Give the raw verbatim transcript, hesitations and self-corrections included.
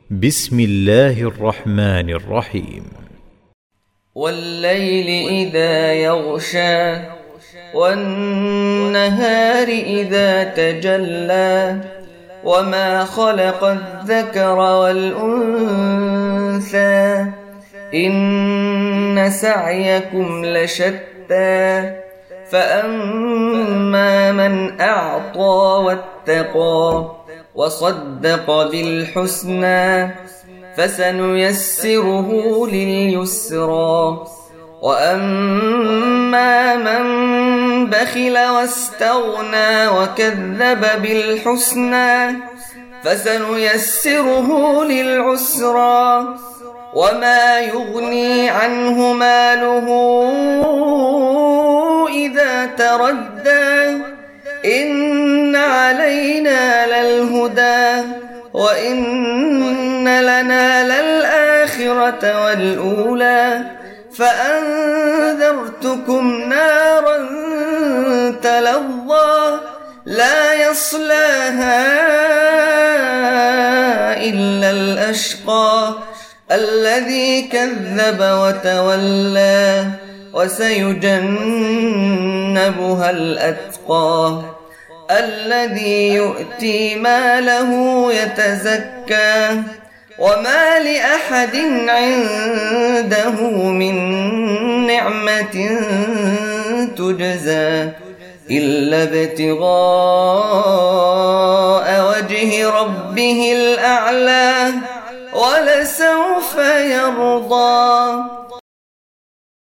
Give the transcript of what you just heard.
بسم الله الرحمن الرحيم. والليل إذا يغشى والنهار إذا تجلى وما خلق الذكر والأنثى إن سعيكم لشتى فأما من أعطى واتقى وصدق بالحسنى فسنيسره لليسرى وأما من بخل واستغنى وكذب بالحسنى فسنيسره للعسرى وما يغني عنه ماله إذا تردى إن علينا للهدى وإن لنا للآخرة والأولى فأنذرتكم نارا تلظى لا يصلاها إلا الأشقى الذي كذب وتولى وسيجنبها الأتقى الذي يؤتي ماله يتزكى وما لأحد عنده من نعمة تجزى إلا ابتغاء وجه ربه الأعلى ولسوف يرضى.